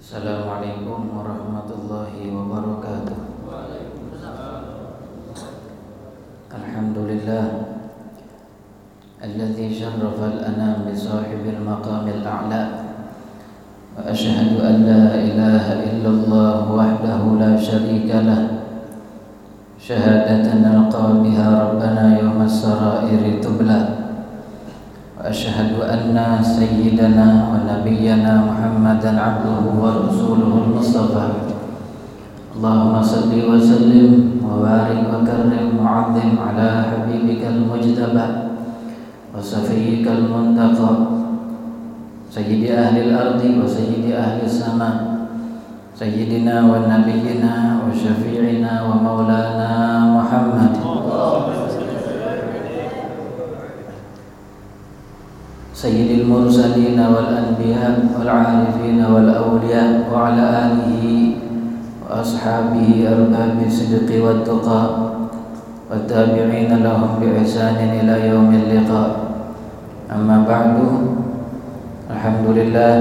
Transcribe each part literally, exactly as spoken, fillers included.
Assalamualaikum warahmatullahi wabarakatuh. Alhamdulillah alladzi syarrafa al-anam bi sahibil maqamil a'la. Wa asyhadu an la ilaha illallah wahdahu la syarika lah. Syahadatan nalqa biha rabbana yawmas sarairi tubla. وأشهد أن سيدنا ونبينا محمدا عبده ورسوله المصطفى اللهم صل وسلم وبارك وكرم وعظم على حبيبك المجتبى وصفيك المنتقى سيد أهل الأرض وسيد أهل السماء سيدنا ونبينا وشفيعنا ومولانا محمد سيد المرسلين والأنبياء والعارفين والأولياء وعلى آله وأصحابه أرباب الصدق والتقى والتابعين لهم بإحسان إلى يوم اللقاء. أما بعد, Alhamdulillah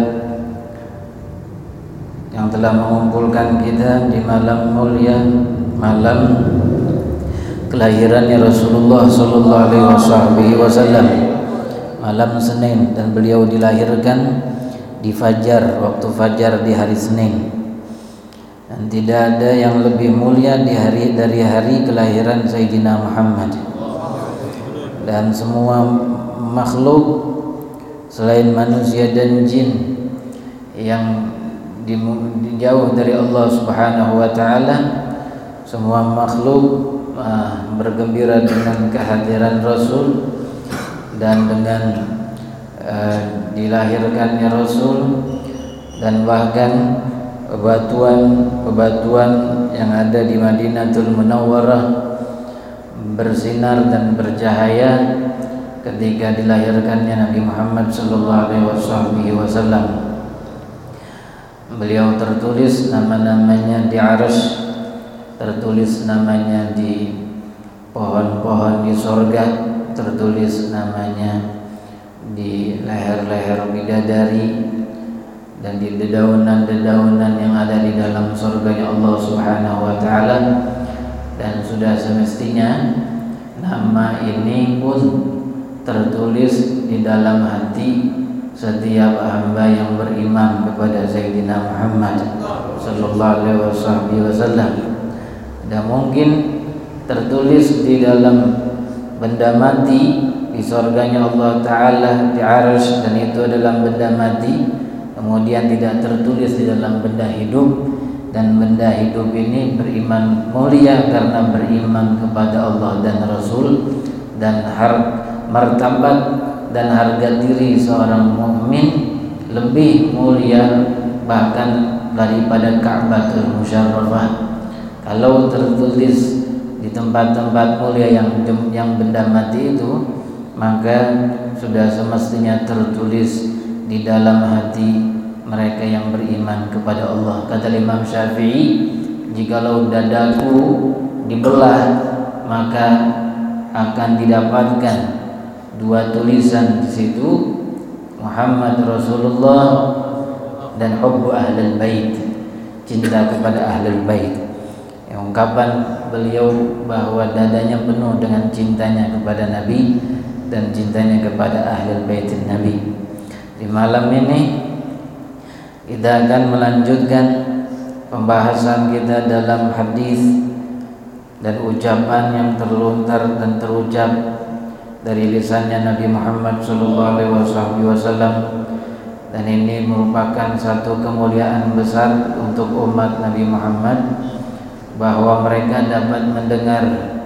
yang telah mengumpulkan kita di malam mulia, malam kelahirannya Rasulullah Sallallahu Alaihi Wasallam, malam Senin, dan beliau dilahirkan di fajar, waktu fajar di hari Senin. Dan tidak ada yang lebih mulia di hari dari hari kelahiran Sayyidina Muhammad. Dan semua makhluk selain manusia dan jin yang di, jauh dari Allah Subhanahu wa taala, semua makhluk uh, bergembira dengan kehadiran Rasul dan dengan uh, dilahirkannya Rasul, dan bahkan bebatuan-bebatuan yang ada di Madinatul Munawwarah bersinar dan bercahaya ketika dilahirkannya Nabi Muhammad sallallahu alaihi wasallam. Beliau tertulis nama-namanya di arsy, tertulis namanya di pohon-pohon di sorga, tertulis namanya di leher-leher bidadari dan di dedaunan-dedaunan yang ada di dalam surganya Allah Subhanahu wa taala. Dan sudah semestinya nama ini pun tertulis di dalam hati setiap hamba yang beriman kepada Sayyidina Muhammad sallallahu alaihi wasallam. Dan mungkin tertulis di dalam benda mati di surganya Allah Ta'ala di arsy, dan itu adalah benda mati, kemudian tidak tertulis di dalam benda hidup. Dan benda hidup ini beriman mulia karena beriman kepada Allah dan Rasul, dan har- martabat dan harga diri seorang mukmin lebih mulia bahkan daripada Ka'batul Musyarrafah. Kalau tertulis di tempat-tempat mulia yang yang benda mati itu, maka sudah semestinya tertulis di dalam hati mereka yang beriman kepada Allah. Kata Imam Syafi'i, jikalau dadaku dibelah, maka akan didapatkan dua tulisan di situ, Muhammad Rasulullah dan hubbu ahlul bait, cinta kepada ahlul bait. Ungkapan beliau bahwa dadanya penuh dengan cintanya kepada Nabi dan cintanya kepada ahlul baitin Nabi. Di malam ini kita akan melanjutkan pembahasan kita dalam hadis dan ucapan yang terlontar dan terucap dari lisannya Nabi Muhammad sallallahu alaihi wasallam. Dan ini merupakan satu kemuliaan besar untuk umat Nabi Muhammad, bahwa mereka dapat mendengar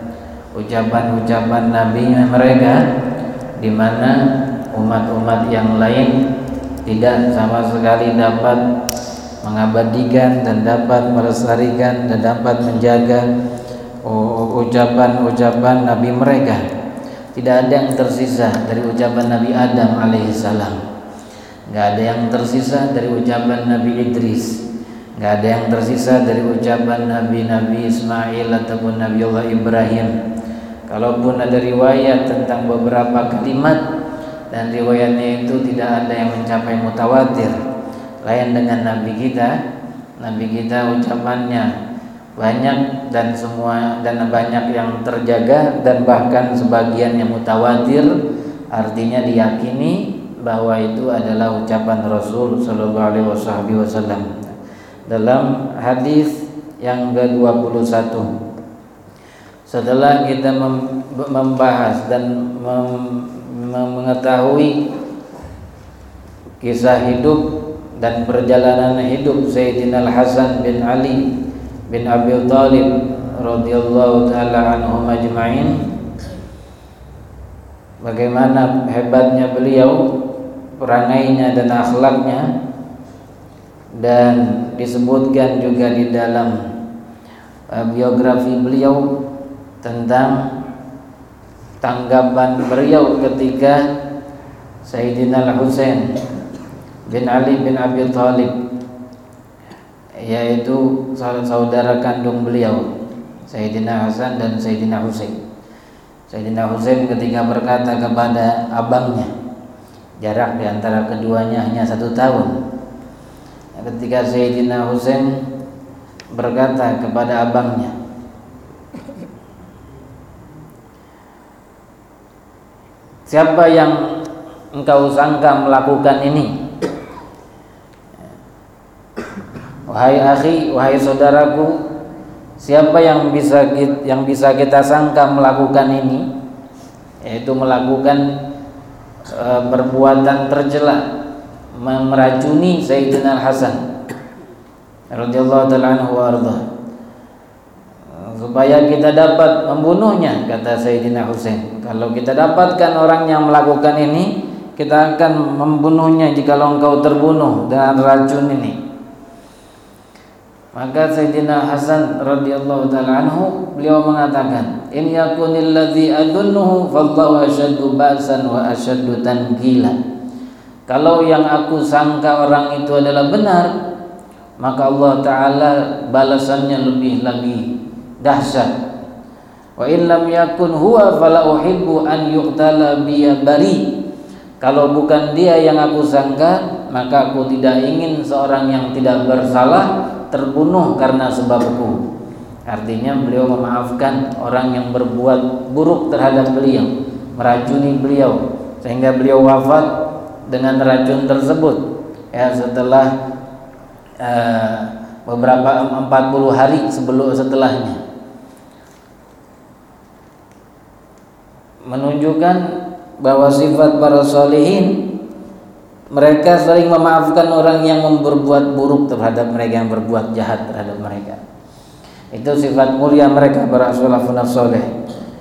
ucapan-ucapan Nabi mereka, di mana umat-umat yang lain tidak sama sekali dapat mengabadikan dan dapat melestarikan dan dapat menjaga ucapan-ucapan Nabi mereka. Tidak ada yang tersisa dari ucapan Nabi Adam alaihissalam, nggak ada yang tersisa dari ucapan Nabi Idris, nggak ada yang tersisa dari ucapan Nabi-Nabi Ismail ataupun Nabi Allah Ibrahim. Kalaupun ada riwayat tentang beberapa kalimat, dan riwayatnya itu tidak ada yang mencapai mutawatir, lain dengan Nabi kita. Nabi kita ucapannya banyak dan semua dan banyak yang terjaga dan bahkan sebagian yang mutawatir, artinya diyakini bahwa itu adalah ucapan Rasul sallallahu alaihi wasallam. Dalam hadis yang ke dua puluh satu, setelah kita membahas dan mengetahui kisah hidup dan perjalanan hidup Sayyidina Al-Hasan bin Ali bin Abi Thalib radhiyallahu taala anhum ajma'in, bagaimana hebatnya beliau, perangainya dan akhlaknya, dan disebutkan juga di dalam uh, biografi beliau tentang tanggapan beliau ketika Sayyidina Al-Husain bin Ali bin Abi Thalib, yaitu saudara kandung beliau Sayyidina Hasan dan Sayyidina Husain. Sayyidina Husain ketika berkata kepada abangnya, jarak di antara keduanya hanya satu tahun. Ketika Sayyidina Husain berkata kepada abangnya, siapa yang engkau sangka melakukan ini? Wahai akhi, wahai saudaraku, siapa yang bisa yang bisa kita sangka melakukan ini, yaitu melakukan e, perbuatan tercela, meracuni Sayyidina Al-Hasan radhiyallahu ta'ala anhu wa ardhah, supaya kita dapat membunuhnya, kata Sayyidina Husain. Kalau kita dapatkan orang yang melakukan ini, kita akan membunuhnya jikalau engkau terbunuh dengan racun ini. Maka Sayyidina Hasan radhiyallahu ta'ala anhu, beliau mengatakan, in yakunil ladzi adunnuhu fallahu asyaddu ba'san wa asyaddu tankila. Kalau yang aku sangka orang itu adalah benar, maka Allah Ta'ala balasannya lebih lagi dahsyat. Wa in lam yakun huwa fala uhibbu an yuqtala biya bari. Kalau bukan dia yang aku sangka, maka aku tidak ingin seorang yang tidak bersalah terbunuh karena sebabku. Artinya beliau memaafkan orang yang berbuat buruk terhadap beliau, meracuni beliau sehingga beliau wafat dengan racun tersebut, ya, setelah uh, beberapa empat puluh hari sebelum setelahnya, menunjukkan bahwa sifat para sholihin, mereka saling memaafkan orang yang berbuat buruk terhadap mereka, yang berbuat jahat terhadap mereka. Itu sifat mulia mereka, para salafun saleh.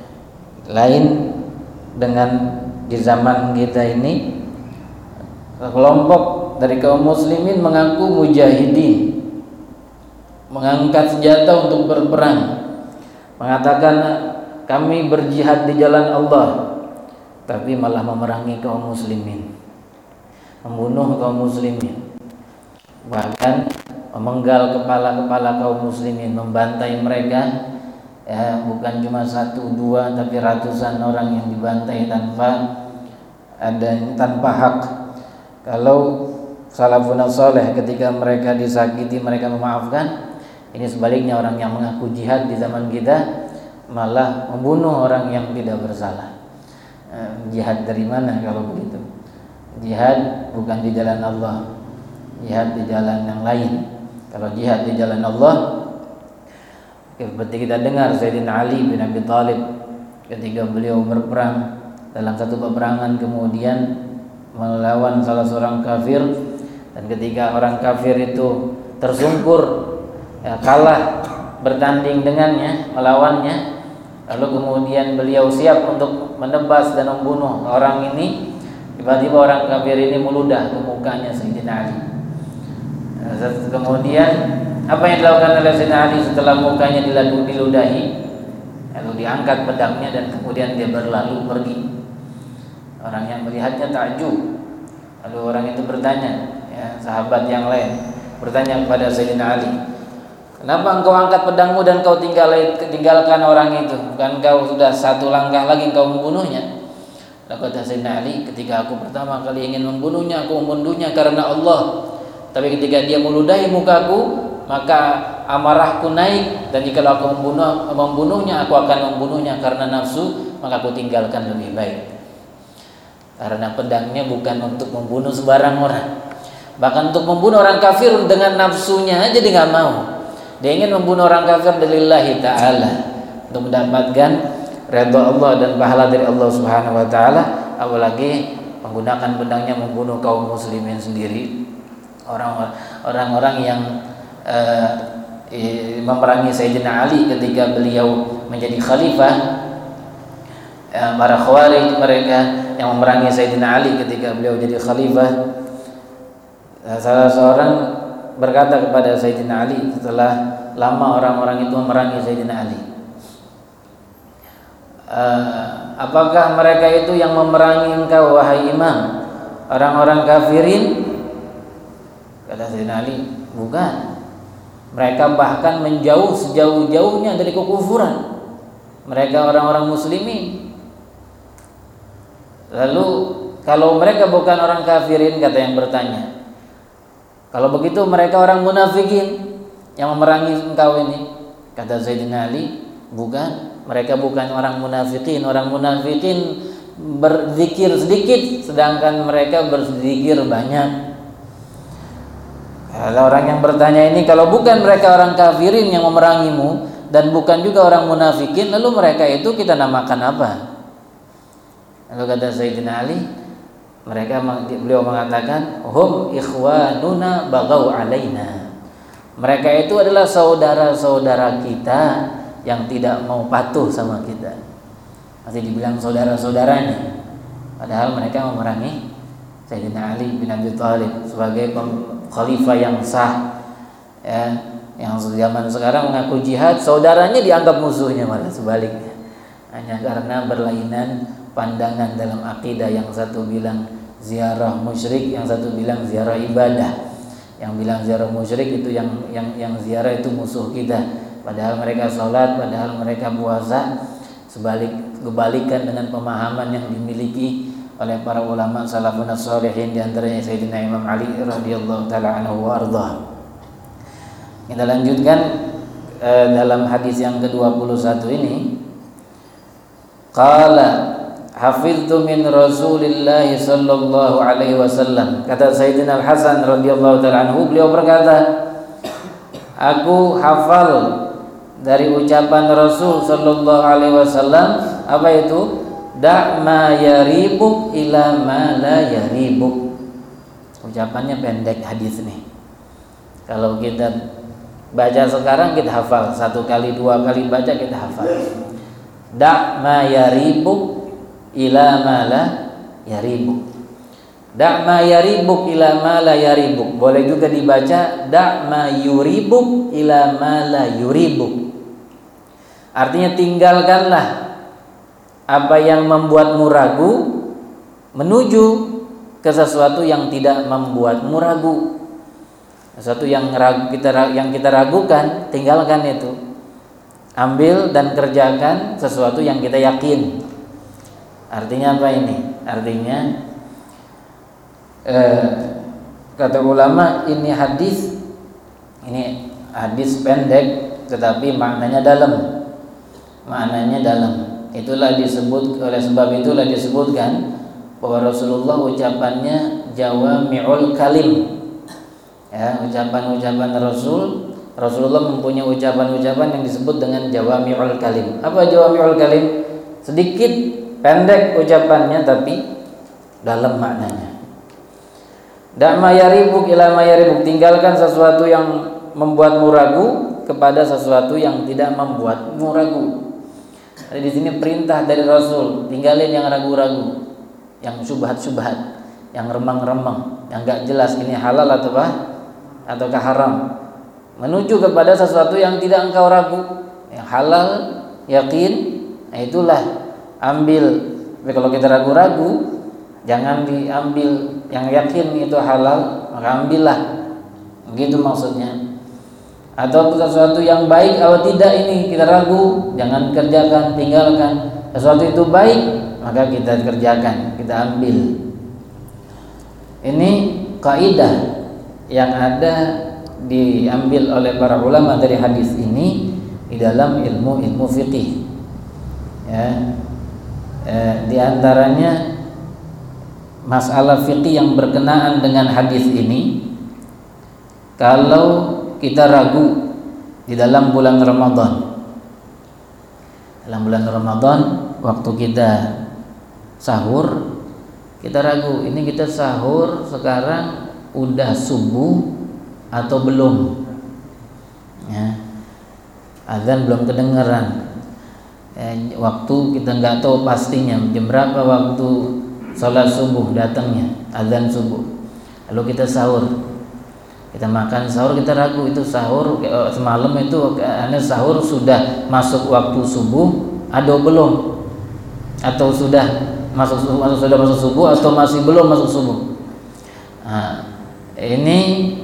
Lain dengan di zaman kita ini, kelompok dari kaum muslimin mengaku mujahidin, mengangkat senjata untuk berperang, mengatakan kami berjihad di jalan Allah, tapi malah memerangi kaum muslimin, membunuh kaum muslimin, bahkan memenggal kepala-kepala kaum muslimin, membantai mereka, ya, bukan cuma satu dua tapi ratusan orang yang dibantai tanpa ada tanpa hak. Kalau salafun saleh ketika mereka disakiti mereka memaafkan, ini sebaliknya orang yang mengaku jihad di zaman kita malah membunuh orang yang tidak bersalah. Jihad dari mana kalau begitu? Jihad bukan di jalan Allah, jihad di jalan yang lain. Kalau jihad di jalan Allah, seperti kita dengar Sayyidina Ali bin Abi Thalib ketika beliau berperang dalam satu peperangan, kemudian melawan salah seorang kafir, dan ketika orang kafir itu tersungkur, ya, kalah bertanding dengannya, melawannya, lalu kemudian beliau siap untuk menebas dan membunuh orang ini, tiba-tiba orang kafir ini meludah ke mukanya Sayyidina Ali. Kemudian apa yang dilakukan oleh Sayyidina Ali setelah mukanya diludahi? Lalu diangkat pedangnya dan kemudian dia berlalu pergi. Orang yang melihatnya takjub. Lalu orang itu bertanya, ya, sahabat yang lain bertanya kepada Sayyidina Ali, kenapa engkau angkat pedangmu dan kau tinggal, tinggalkan orang itu? Bukan kau sudah satu langkah lagi engkau membunuhnya? Lalu kata Sayyidina Ali, ketika aku pertama kali ingin membunuhnya, aku membunuhnya karena Allah. Tapi ketika dia meludahi mukaku, maka amarahku naik, dan jika aku membunuh membunuhnya, aku akan membunuhnya karena nafsu, maka aku tinggalkan lebih baik. Karena pedangnya bukan untuk membunuh sembarang orang, bahkan untuk membunuh orang kafir dengan nafsunya aja dia nggak mau. Dia ingin membunuh orang kafir lillahi ta'ala, untuk mendapatkan redha Allah dan pahala dari Allah Subhanahu wa taala, apalagi menggunakan pedangnya membunuh kaum muslimin sendiri, orang-orang yang uh, memerangi Sayyidina Ali ketika beliau menjadi khalifah. uh, para khawarij, mereka yang memerangi Sayyidina Ali ketika beliau jadi khalifah. uh, salah seorang berkata kepada Sayyidina Ali setelah lama orang-orang itu memerangi Sayyidina Ali, Uh, apakah mereka itu yang memerangi engkau wahai imam, orang-orang kafirin? Kata Sayyidina Ali, bukan. Mereka bahkan menjauh sejauh-jauhnya dari kekufuran. Mereka orang-orang muslimin. Lalu kalau mereka bukan orang kafirin, kata yang bertanya, kalau begitu mereka orang munafikin yang memerangi engkau ini? Kata Sayyidina Ali, bukan. Mereka bukan orang munafikin. Orang munafikin berzikir sedikit, sedangkan mereka berzikir banyak. Kalau orang yang bertanya ini, kalau bukan mereka orang kafirin yang memerangimu dan bukan juga orang munafikin, lalu mereka itu kita namakan apa? Lalu kata Sayyidina Ali, mereka, beliau mengatakan, hum ikhwanuna bagau alaina. Mereka itu adalah saudara-saudara kita yang tidak mau patuh sama kita. Masih dibilang saudara-saudaranya, padahal mereka memerangi Sayyidina Ali bin Abi Thalib sebagai khalifah yang sah, ya, yang zaman sekarang mengaku jihad, saudaranya dianggap musuhnya, malah sebaliknya, hanya karena berlainan pandangan dalam akidah. Yang satu bilang ziarah musyrik, yang satu bilang ziarah ibadah. Yang bilang ziarah musyrik itu yang yang yang ziarah itu musuh kita. Padahal mereka sholat, padahal mereka puasa. Sebalik kebalikan dengan pemahaman yang dimiliki oleh para ulama salafun shalihin, di antaranya Sayyidina Imam Ali radhiyallahu taala anhu wa ardhah. Kita lanjutkan eh, dalam hadis yang ke dua puluh satu ini. Qala hafiztu min Rasulillah sallallahu alaihi wasallam. Kata Sayyidina Al-Hasan radhiyallahu taala anhu, beliau berkata, aku hafal dari ucapan Rasul sallallahu alaihi wasallam. Apa itu? Da' ma yaribuk ila ma la yaribuk. Ucapannya pendek hadis nih. Kalau kita baca sekarang kita hafal, satu kali dua kali baca kita hafal. Da' ma yaribuk ila ma la yaribuk. Da' ma yaribuk ila ma la yaribuk. Boleh juga dibaca da' ma yuribuk ila ma la yuribuk. Artinya tinggalkanlah apa yang membuatmu ragu menuju ke sesuatu yang tidak membuatmu ragu. Sesuatu yang ragu, kita yang kita ragukan, tinggalkan itu. Ambil dan kerjakan sesuatu yang kita yakin. Artinya apa ini? Artinya eh, kata ulama, ini hadis ini hadis pendek tetapi maknanya dalam. Maknanya dalam. Itulah disebut, oleh sebab itulah disebutkan bahwa Rasulullah ucapannya jawami'ul kalim. Ya, ucapan-ucapan Rasul, Rasulullah mempunyai ucapan-ucapan yang disebut dengan jawami'ul kalim. Apa jawami'ul kalim? Sedikit pendek ucapannya tapi dalam maknanya. Da' ma yaribuk ila ma yaribuk. Tinggalkan sesuatu yang membuatmu ragu kepada sesuatu yang tidak membuatmu ragu. Ada di sini perintah dari Rasul, tinggalin yang ragu-ragu, yang syubhat-syubhat, yang remang-remang, yang enggak jelas ini halal atau apa ataukah haram. Menuju kepada sesuatu yang tidak engkau ragu, yang halal, yakin. Nah itulah ambil. Tapi kalau kita ragu-ragu, jangan diambil. Yang yakin itu halal, maka ambillah. Begitu maksudnya. Atau sesuatu yang baik atau tidak ini kita ragu, jangan kerjakan, tinggalkan. Sesuatu itu baik, maka kita kerjakan, kita ambil. Ini kaidah yang ada diambil oleh para ulama dari hadis ini di dalam ilmu-ilmu fikih. Ya, eh, di antaranya masalah fikih yang berkenaan dengan hadis ini, kalau kita ragu di dalam bulan Ramadan, dalam bulan Ramadan waktu kita sahur, kita ragu ini kita sahur sekarang udah subuh atau belum, ya, azan belum kedengeran, eh, waktu kita nggak tahu pastinya jam berapa waktu sholat subuh datangnya, azan subuh, lalu kita sahur, kita makan sahur, kita ragu itu sahur semalam itu ane sahur sudah masuk waktu subuh atau belum, atau sudah masuk masuk sudah masuk subuh atau masih belum masuk subuh. Nah, ini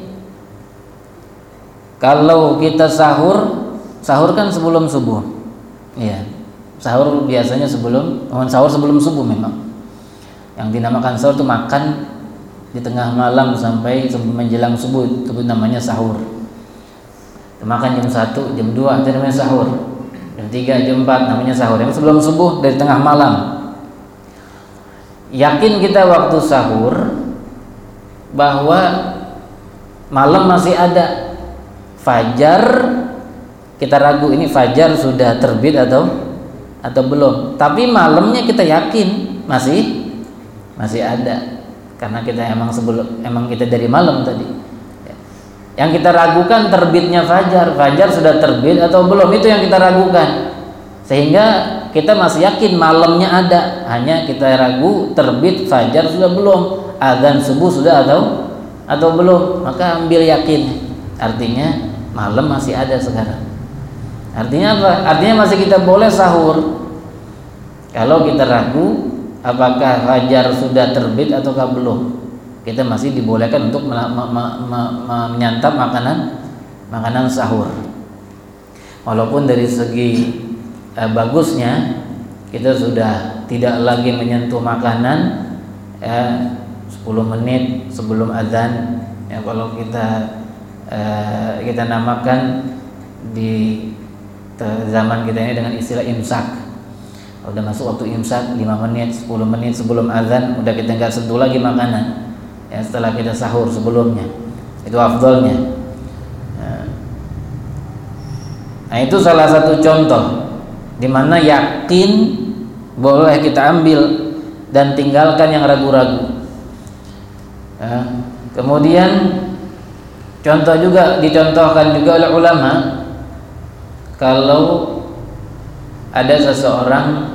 kalau kita sahur, sahur kan sebelum subuh, ya, sahur biasanya sebelum, sahur sebelum subuh memang. Yang dinamakan sahur itu makan di tengah malam sampai menjelang subuh, itu namanya sahur. Makan jam satu, jam dua itu namanya sahur. Jam tiga, jam empat namanya sahur. Yang sebelum subuh dari tengah malam. Yakin kita waktu sahur bahwa malam masih ada. Fajar kita ragu ini fajar sudah terbit atau atau belum. Tapi malamnya kita yakin masih masih ada. Karena kita emang sebelum emang kita dari malam tadi. Yang kita ragukan terbitnya fajar, fajar sudah terbit atau belum, itu yang kita ragukan. Sehingga kita masih yakin malamnya ada, hanya kita ragu terbit fajar sudah belum, azan subuh sudah atau atau belum, maka ambil yakin. Artinya malam masih ada sekarang. Artinya apa? Artinya masih kita boleh sahur. Kalau kita ragu apakah fajar sudah terbit ataukah belum, kita masih dibolehkan untuk menyantap makanan makanan sahur. Walaupun dari segi eh, bagusnya kita sudah tidak lagi menyentuh makanan eh, sepuluh menit sebelum azan, ya, kalau kita eh, kita namakan di zaman kita ini dengan istilah imsak. Udah masuk waktu imsak lima menit, sepuluh menit sebelum azan udah kita enggak sentuh lagi makanan. Ya, setelah kita sahur sebelumnya. Itu afdolnya. Nah, itu salah satu contoh di mana yakin boleh kita ambil dan tinggalkan yang ragu-ragu. Ya, kemudian contoh juga dicontohkan juga oleh ulama, kalau ada seseorang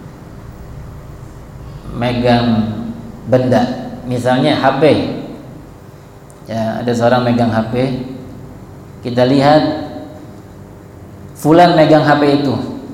megang benda, misalnya H P, ya, ada seorang megang H P, kita lihat fulan megang H P itu,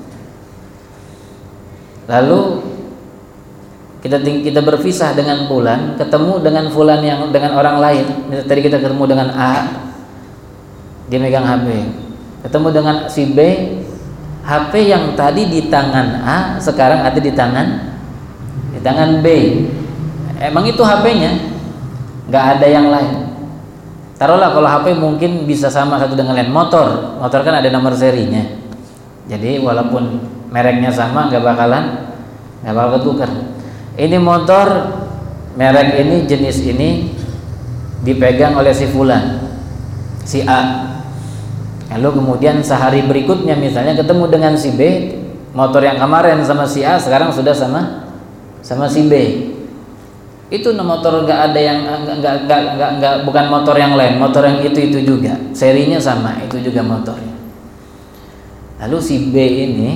lalu kita kita berpisah dengan fulan, ketemu dengan fulan yang dengan orang lain. Tadi kita ketemu dengan A, dia megang H P, ketemu dengan si B, H P yang tadi di tangan A sekarang ada di tangan di tangan B. Emang itu H P-nya, nggak ada yang lain. Taruhlah kalau H P mungkin bisa sama satu dengan lain. Motor, motor kan ada nomor serinya. Jadi walaupun mereknya sama, nggak bakalan nggak bakal ketukar. Ini motor merek ini, jenis ini dipegang oleh si fulan, si A. Lalu kemudian sehari berikutnya misalnya ketemu dengan si B, motor yang kemarin sama si A sekarang sudah sama sama si B. Itu motor nggak ada yang nggak nggak nggak nggak bukan motor yang lain, motor yang itu itu juga, serinya sama, itu juga motornya. Lalu si B ini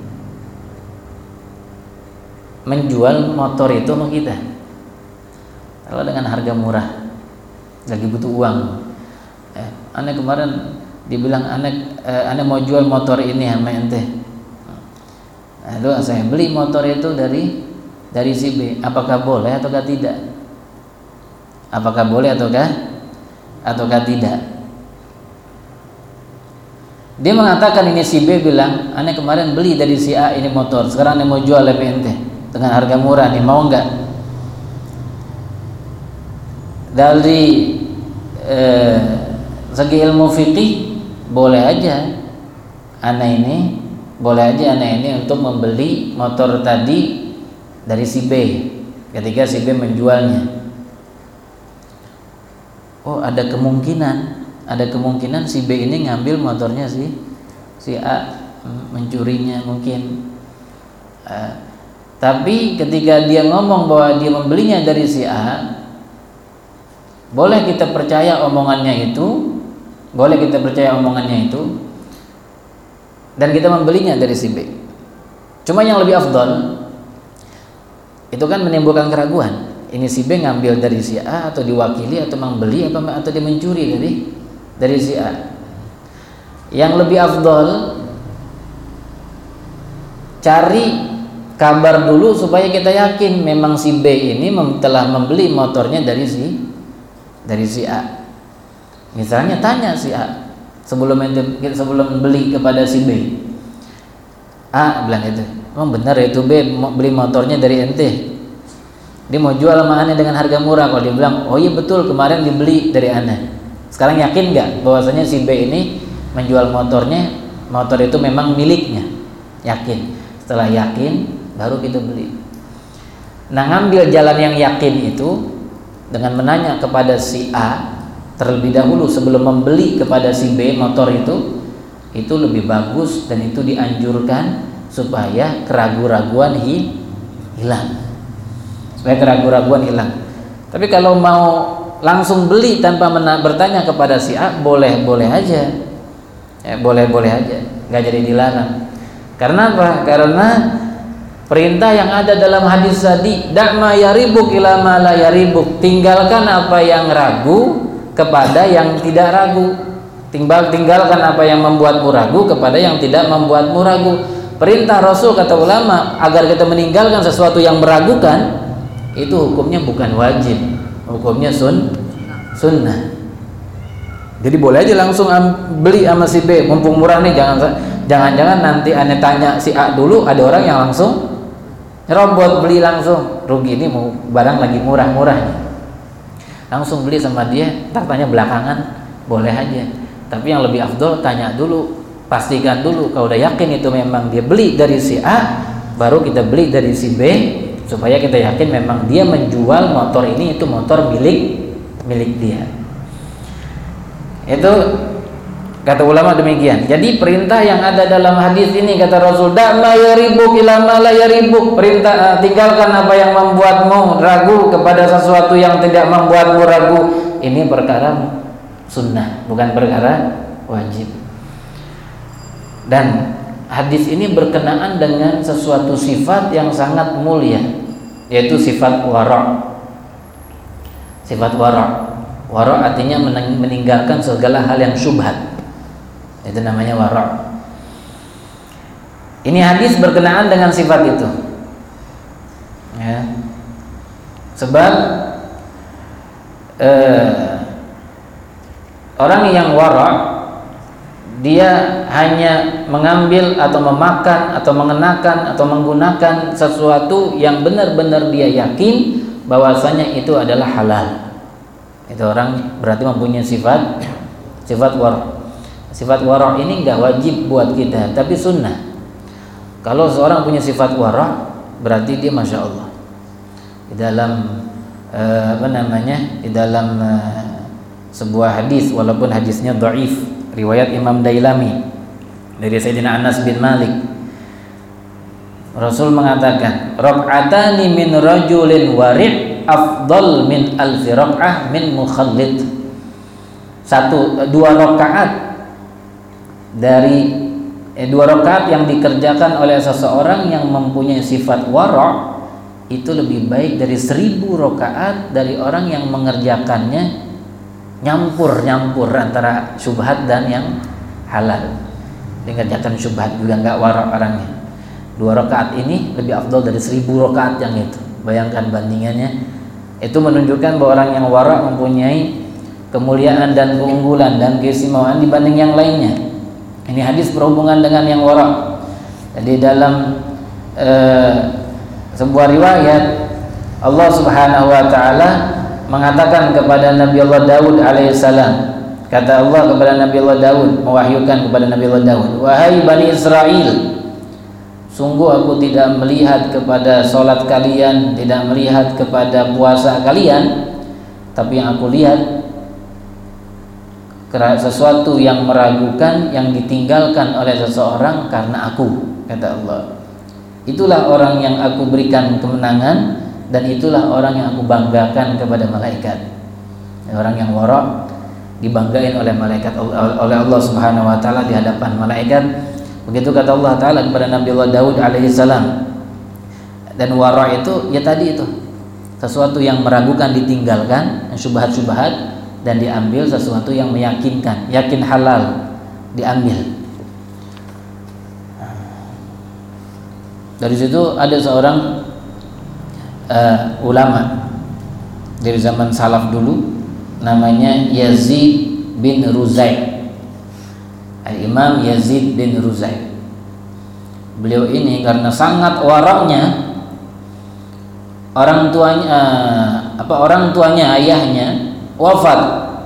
menjual motor itu sama kita, kalau dengan harga murah, lagi butuh uang. Eh, aneh kemarin dibilang aneh, eh, aneh mau jual motor ini sama ente. Lalu saya beli motor itu dari dari si B. Apakah boleh ataukah tidak? Apakah boleh ataukah ataukah tidak? Dia mengatakan, ini si B bilang, aneh kemarin beli dari si A ini motor, sekarang aneh mau jual sama ente dengan harga murah nih, mau enggak? Dari eh, segi ilmu fikih boleh aja ana ini boleh aja ana ini untuk membeli motor tadi dari si B ketika si B menjualnya. Oh, ada kemungkinan ada kemungkinan si B ini ngambil motornya si si A, mencurinya mungkin. Uh, tapi ketika dia ngomong bahwa dia membelinya dari si A, boleh kita percaya omongannya itu, boleh kita percaya omongannya itu, dan kita membelinya dari si B. Cuma yang lebih afdal itu kan menimbulkan keraguan. Ini si B ngambil dari si A atau diwakili atau membeli apa atau dia mencuri dari dari si A. Yang lebih afdal cari kabar dulu supaya kita yakin memang si B ini mem- telah membeli motornya dari si dari si A. Misalnya tanya si A sebelum sebelum beli kepada si B. A bilang itu, "Oh benar itu B beli motornya dari ente. Dia mau jual sama ane dengan harga murah." Kalau dia bilang, "Oh iya betul kemarin dibeli dari ane." Sekarang yakin nggak bahwasanya si B ini menjual motornya, motor itu memang miliknya? Yakin. Setelah yakin baru kita beli. Nah, ngambil jalan yang yakin itu dengan menanya kepada si A terlebih dahulu sebelum membeli kepada si B motor itu, itu lebih bagus dan itu dianjurkan supaya keraguan-raguan hi, hilang. Supaya keraguan-raguan hilang. Tapi kalau mau langsung beli tanpa mena- bertanya kepada si A, boleh-boleh aja. Ya, boleh-boleh aja, nggak jadi dilarang. Karena apa? Karena perintah yang ada dalam hadis tadi, "Da'ma yaribuk ila ma la yaribuk." Tinggalkan apa yang ragu kepada yang tidak ragu. Tinggal tinggalkan apa yang membuatmu ragu kepada yang tidak membuatmu ragu. Perintah Rasul kata ulama agar kita meninggalkan sesuatu yang meragukan itu hukumnya bukan wajib, hukumnya sun sunnah. Jadi boleh aja langsung beli sama si B, mumpung murah nih, jangan jangan-jangan nanti aneh tanya si A dulu, ada orang yang langsung nyerobot beli langsung, rugi ini mau barang lagi murah-murah, langsung beli sama dia, tak tanya belakangan, boleh aja. Tapi yang lebih afdol tanya dulu, pastikan dulu kalau udah yakin itu memang dia beli dari si A, baru kita beli dari si B, supaya kita yakin memang dia menjual motor ini itu motor milik milik dia. Itu kata ulama demikian. Jadi perintah yang ada dalam hadis ini kata Rasul, "Da'ma yaribuk ila ma la yaribuk." Perintah uh, tinggalkan apa yang membuatmu ragu kepada sesuatu yang tidak membuatmu ragu. Ini perkara sunnah, bukan perkara wajib. Dan hadis ini berkenaan dengan sesuatu sifat yang sangat mulia, yaitu sifat wara'. Sifat wara'. Wara' artinya meninggalkan segala hal yang syubhat. Itu namanya wara'. Ini hadis berkenaan dengan sifat itu. Ya. Sebab eh, orang yang wara' dia hanya mengambil atau memakan atau mengenakan atau menggunakan sesuatu yang benar-benar dia yakin bahwasanya itu adalah halal. Itu orang berarti mempunyai sifat sifat wara'. Sifat wara' ini enggak wajib buat kita, tapi sunnah. Kalau seorang punya sifat wara', berarti dia masya Allah. Di dalam eh, apa namanya? Di dalam eh, sebuah hadis, walaupun hadisnya dhaif, riwayat Imam Dailami dari Sayyidina Anas bin Malik, Rasul mengatakan, "Rak'atani min rajulin wari' afdal min alfi rak'ah min mukhallid." Satu dua rakaat dari eh, dua rakaat yang dikerjakan oleh seseorang yang mempunyai sifat wara' itu lebih baik dari seribu rakaat dari orang yang mengerjakannya nyampur-nyampur antara syubhat dan yang halal. Mengerjakan syubhat juga enggak wara' orangnya. Dua rakaat ini lebih afdal dari seribu rakaat yang itu. Bayangkan bandingannya. Itu menunjukkan bahwa orang yang wara' mempunyai kemuliaan dan keunggulan dan keistimewaan dibanding yang lainnya. Ini hadis berhubungan dengan yang wara'. Jadi dalam eh, sebuah riwayat Allah Subhanahu wa taala mengatakan kepada Nabi Allah Daud alaihissalam, kata Allah kepada Nabi Allah Daud, mewahyukan kepada Nabi Allah Daud, wahai Bani Israel, sungguh aku tidak melihat kepada solat kalian, tidak melihat kepada puasa kalian, tapi yang aku lihat sesuatu yang meragukan, yang ditinggalkan oleh seseorang karena aku, kata Allah. Itulah orang yang aku berikan kemenangan, dan itulah orang yang aku banggakan kepada malaikat. Orang yang wara' dibanggain oleh malaikat, oleh Allah Subhanahu wa taala di hadapan malaikat. Begitu kata Allah taala kepada Nabi Allah Daud alaihi salam. Dan wara' itu ya tadi itu, sesuatu yang meragukan ditinggalkan, syubhat-syubhat, dan diambil sesuatu yang meyakinkan, yakin halal, diambil. Dari situ ada seorang uh, ulama dari zaman salaf dulu, namanya Yazid bin Ruzai, Al-Imam Yazid bin Ruzai. Beliau ini karena sangat waraknya, orang tuanya uh, apa orang tuanya ayahnya wafat,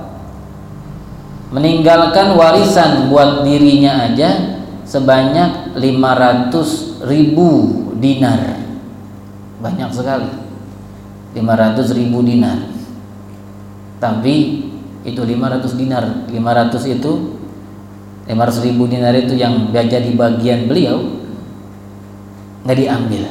meninggalkan warisan buat dirinya aja sebanyak lima ratus ribu dinar. Banyak sekali, lima ratus ribu dinar. Tapi itu lima ratus dinar, lima ratus itu lima ratus ribu dinar itu yang jadi bagian beliau, nggak diambil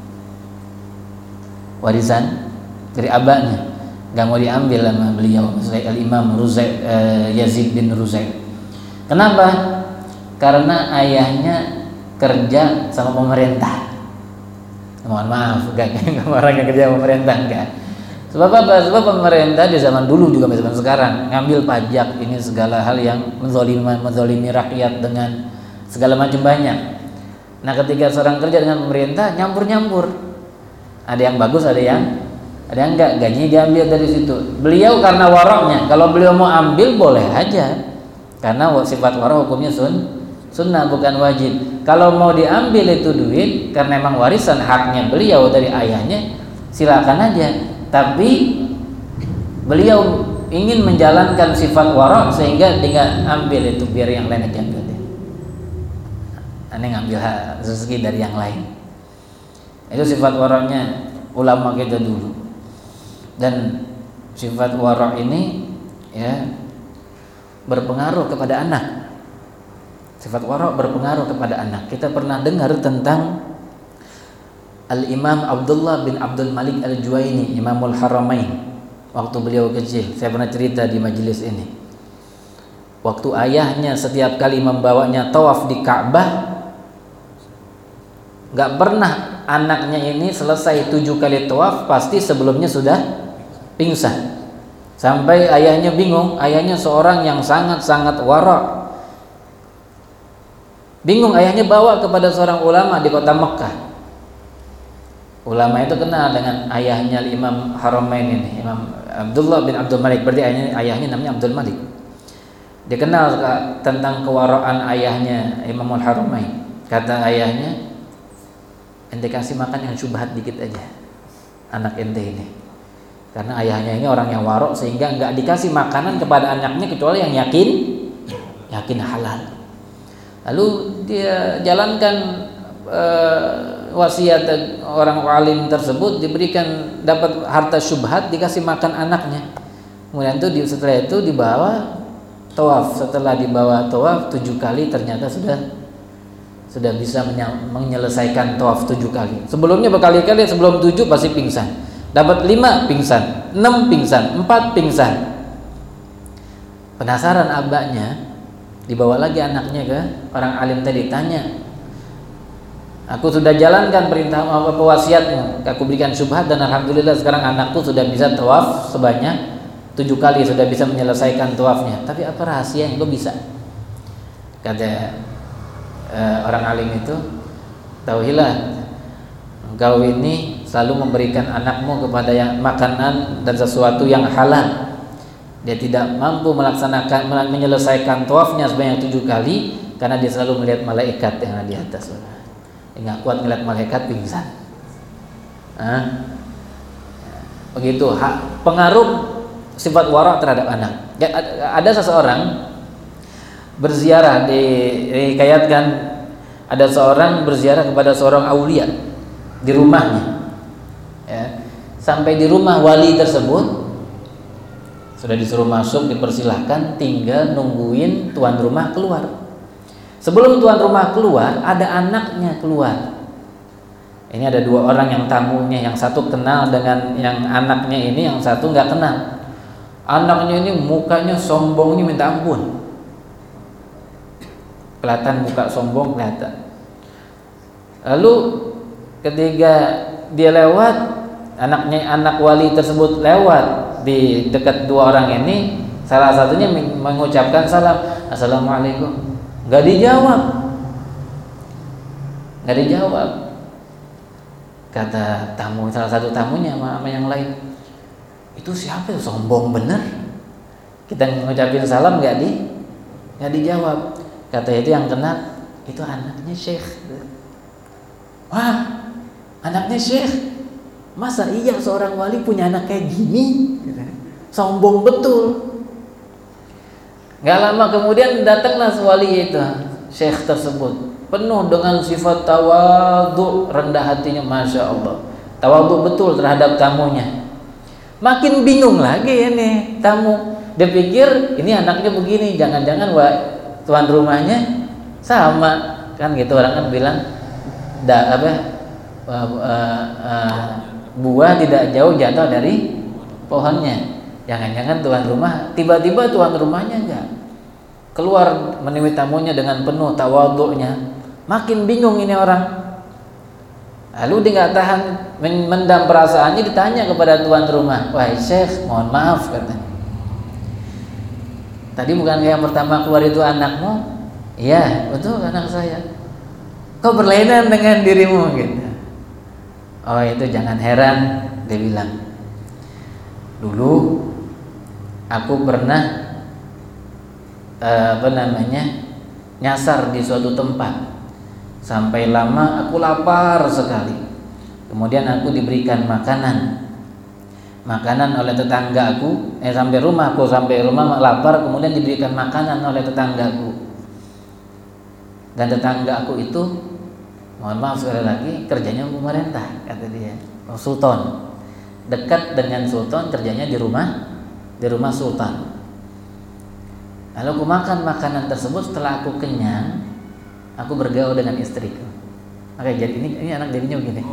warisan dari abahnya, nggak mau diambil sama beliau, Al-Imam Ruzai, eh, Yazid bin Ruzai. Kenapa? Karena ayahnya kerja sama pemerintah. Mohon maaf, enggak orang yang kerja sama pemerintah, enggak. Sebab apa? Sebab pemerintah di zaman dulu juga zaman sekarang ngambil pajak, ini segala hal yang menzalimi, menzalimi rakyat dengan segala macam banyak. Nah, ketika seorang kerja dengan pemerintah, nyampur-nyampur. Ada yang bagus, ada yang ada yang enggak, gaji diambil dari situ. Beliau karena waraknya, kalau beliau mau ambil boleh aja, karena sifat warak hukumnya sun, sunnah bukan wajib. Kalau mau diambil itu duit karena memang warisan haknya beliau dari ayahnya, silakan aja. Tapi beliau ingin menjalankan sifat warak sehingga dengan ambil itu biar yang lain aja ambil deh. Aneh ngambil rezeki dari yang lain. Itu sifat waraknya ulama kita dulu. Dan sifat wara' ini ya berpengaruh kepada anak. Sifat wara' berpengaruh kepada anak. Kita pernah dengar tentang Al-Imam Abdullah bin Abdul Malik Al-Juwaini, Imamul Haramain. Waktu beliau kecil, saya pernah cerita di majelis ini. Waktu ayahnya setiap kali membawanya tawaf di Ka'bah, gak pernah anaknya ini selesai tujuh kali tawaf pasti sebelumnya sudah pingsan. Sampai ayahnya bingung, ayahnya seorang yang sangat-sangat wara'. Bingung, ayahnya bawa kepada seorang ulama di kota Mekah. Ulama itu kenal dengan ayahnya Imam Haramain ini, Imam Abdullah bin Abdul Malik. Berarti ayahnya, ayahnya namanya Abdul Malik. Dia kenal tentang kewaraan ayahnya Imamul Haramain. Kata ayahnya, ente kasih makan yang syubhat dikit aja anak ente ini, karena ayahnya ini orang yang warok sehingga nggak dikasih makanan kepada anaknya kecuali yang yakin yakin halal. Lalu dia jalankan uh, wasiat orang alim tersebut, diberikan dapat harta syubhat, dikasih makan anaknya. Kemudian itu setelah itu dibawa tawaf. Setelah dibawa tawaf tujuh kali ternyata sudah sudah bisa menyelesaikan tawaf tujuh kali. Sebelumnya berkali-kali, sebelum tujuh pasti pingsan. Dapat lima pingsan, enam pingsan, empat pingsan. Penasaran abahnya, dibawa lagi anaknya ke orang alim tadi, tanya, aku sudah jalankan perintah apa wasiatmu, aku berikan syubhat dan alhamdulillah sekarang anakku sudah bisa tawaf sebanyak tujuh kali, sudah bisa menyelesaikan tawafnya. Tapi apa rahasia yang kau bisa? Kata Uh, orang alim itu, tauhilah engkau ini selalu memberikan anakmu kepada yang makanan dan sesuatu yang halal. Dia tidak mampu melaksanakan menyelesaikan tawafnya sebanyak tujuh kali karena dia selalu melihat malaikat yang ada di atas. Dia nggak kuat melihat malaikat, pingsan. Hah? Begitu hak pengaruh sifat wara terhadap anak. Ya, ada seseorang berziarah, di, dikayatkan ada seorang berziarah kepada seorang aulia di rumahnya. Ya. Sampai di rumah wali tersebut sudah disuruh masuk, dipersilahkan, tinggal nungguin tuan rumah keluar. Sebelum tuan rumah keluar, ada anaknya keluar. Ini ada dua orang yang tamunya, yang satu kenal dengan yang anaknya ini, yang satu nggak kenal. Anaknya ini mukanya sombongnya minta ampun. Kelihatan muka sombong, kelihatan. Lalu ketika dia lewat, anaknya anak wali tersebut lewat di dekat dua orang ini, salah satunya mengucapkan salam, assalamualaikum, nggak dijawab, nggak dijawab. Kata tamu, salah satu tamunya sama, sama yang lain, itu siapa itu, sombong bener. Kita ngucapin salam nggak di, nggak dijawab. Kata itu yang kenal, itu anaknya Syekh. Wah, anaknya Syekh. Masa iya seorang wali punya anak kayak gini? Sombong betul. Gak lama kemudian datanglah wali itu, Syekh tersebut, penuh dengan sifat tawadhu, rendah hatinya, masya Allah, tawadhu betul terhadap tamunya. Makin bingung lagi ini tamu, dia pikir ini anaknya begini, jangan-jangan wah, tuan rumahnya sama kan gitu, orang kan bilang da, apa uh, uh, uh, buah tidak jauh jatuh dari pohonnya. Jangan-jangan tuan rumah, tiba-tiba tuan rumahnya enggak keluar menemui tamunya dengan penuh tawadhu'nya. Makin bingung ini orang. Lalu dia nggak tahan mendam perasaannya, ditanya kepada tuan rumah, wahai Syekh, mohon maaf, katanya, tadi bukan yang pertama keluar itu anakmu? Iya, betul, anak saya. Kau berlainan dengan dirimu gitu. Oh itu jangan heran, dia bilang, dulu aku pernah eh, apa namanya nyasar di suatu tempat, sampai lama aku lapar sekali. Kemudian aku diberikan makanan, makanan oleh tetanggaku. Eh sampai rumah aku sampai rumah lapar, kemudian diberikan makanan oleh tetanggaku. Dan tetanggaku itu, mohon maaf sekali lagi, kerjanya pemerintah, kata dia, oh, sultan, dekat dengan sultan, kerjanya di rumah di rumah sultan. Lalu aku makan makanan tersebut, setelah aku kenyang, aku bergaul dengan istriku. Oke, jadi ini ini anak jadinya begini.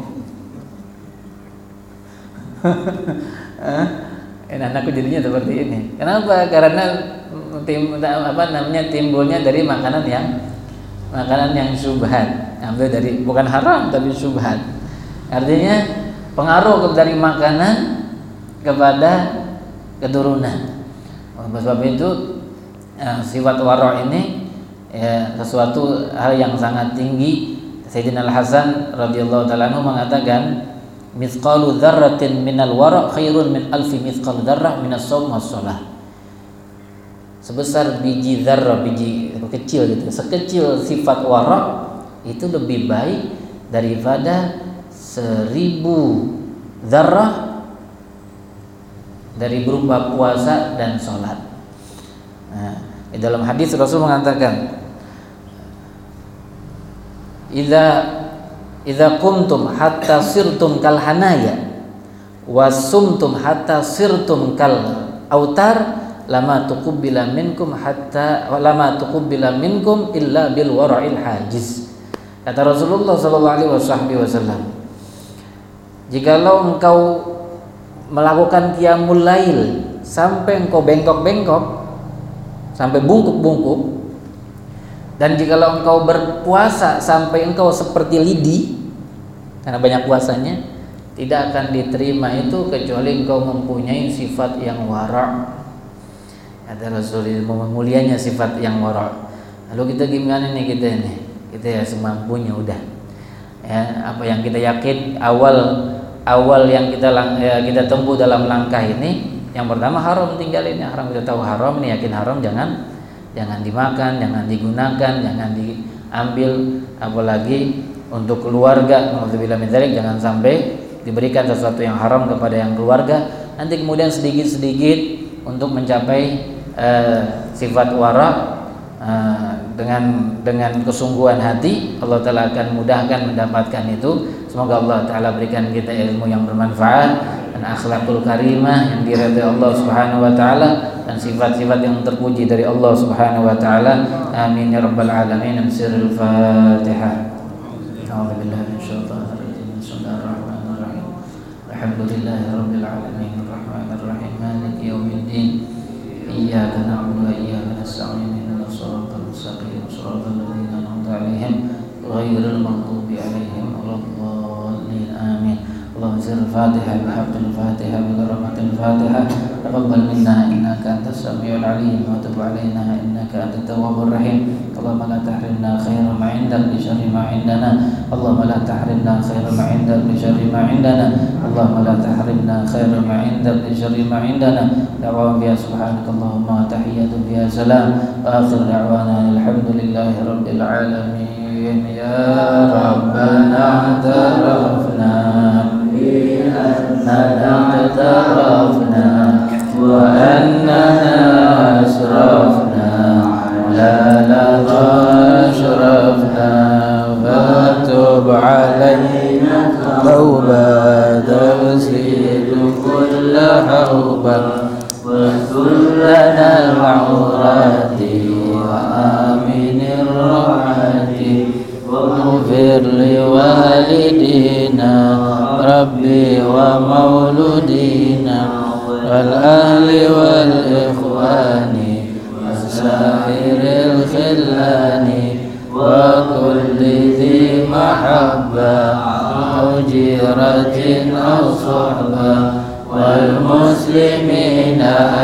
Ini anakku jadinya seperti ini. Kenapa? Karena tim, apa namanya timbulnya dari makanan yang makanan yang syubhat, ambil dari bukan haram tapi syubhat. Artinya pengaruh dari makanan kepada keturunan. Oleh sebab itu ya, sifat wara' ini ya, sesuatu hal yang sangat tinggi. Sayyidina Al-Hasan radhiyallahu ta'ala anhu mengatakan, mithqalu dzarratin minal wara' khairun min alfi mithqal dzarrah minas shaum was shalah. Sebesar biji dzarrah, biji kecil gitu, sekecil sifat wara' itu lebih baik daripada seribu dzarrah dari berupa puasa dan sholat. Nah, di dalam hadis Rasul mengatakan, Idza idza qumtum hatta sirtum kal hanaya wa sumtum hatta sirtum kal autar lama tuqbila minkum hatta lama tuqbila minkum illa bil wara'il hajiz. Kata Rasulullah sallallahu alaihi wasallam, jikalau engkau melakukan qiyamul lail sampai engkau bengkok-bengkok, sampai bungkuk-bungkuk, dan jikalau engkau berpuasa sampai engkau seperti lidi karena banyak puasanya, tidak akan diterima itu kecuali engkau mempunyai sifat yang wara'. Kata Rasulullah, mulianya sifat yang wara'. Lalu kita gimana nih kita ini? Kita ya semampunya udah. Ya, apa yang kita yakin awal awal yang kita ya, kita tempuh dalam langkah ini, yang pertama haram, tinggalinnya haram. Kita tahu haram, ini yakin haram, jangan jangan dimakan, jangan digunakan, jangan diambil, apalagi untuk keluarga, alhamdulillah min dzalik, jangan sampai diberikan sesuatu yang haram kepada yang keluarga, nanti kemudian sedikit-sedikit untuk mencapai uh, sifat wara uh, dengan dengan kesungguhan hati, Allah Ta'ala akan mudahkan mendapatkan itu. Semoga Allah Ta'ala berikan kita ilmu yang bermanfaat dan akhlakul karimah yang diridhai Allah Subhanahu wa Ta'ala, dan sifat-sifat yang terpuji dari Allah Subhanahu wa Ta'ala. Amin ya rabbal alamin. Sirrul Fatihah. A'udzubillahi minasyaitonir rajim. Bismillahirrahmanirrahim. Alhamdulillahi rabbil alamin arrahmanir rahim maliki yaumiddin. Iyyaka na'budu wa iyyaka nasta'in. Ihdinas siratal mustaqim siratal ladzina an'amta 'alaihim ghairil maghdubi 'alaihim waladdallin. Amin. Allahumma sirrul Fatihah bihaqqil Fatihah bi karamatil Fatihah. Taqabbal minna innaka antas samiul alim wa tub 'alaina innaka antat tawwabur rahim. Allahumma la tahrimna khairal ma 'indak bi syarri ma 'indana. Allahumma la tahrimna khairal ma 'indak bi syarri ma 'indana. Allahumma la tahrimna khairal ma 'indak bi syarri ma 'indana. Da'wa biya subhanakallahumma wa tahiyyatu biya salam wa akhir da'wana alhamdulillahi rabbil alamin. Ya rabbana tarafna أننا اعترفنا وأننا أسرفنا لا لظى أشرفنا فتب علينا توبة تغسل كل حوبة واغفر لنا العورات وآمن الروعات واغفر لوالدينا ربي ومولودينا والأهل والإخوان وسائر الخلان وكل ذي محبة أو جيرة أو صحبة والمسلمين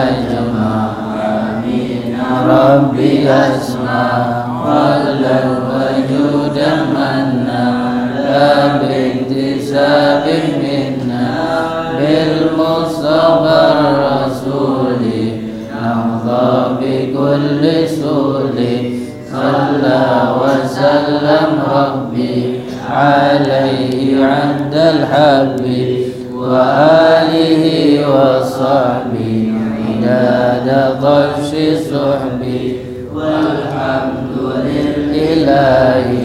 أجمعين ربي أسمع ولا وجود منا لا باكتساب منا بالمصطفى الرسول نرضى بكل سؤل صلى وسلم ربي عليه عند الحب وآله وصحبه عداد ضرش صحبي والحمد لله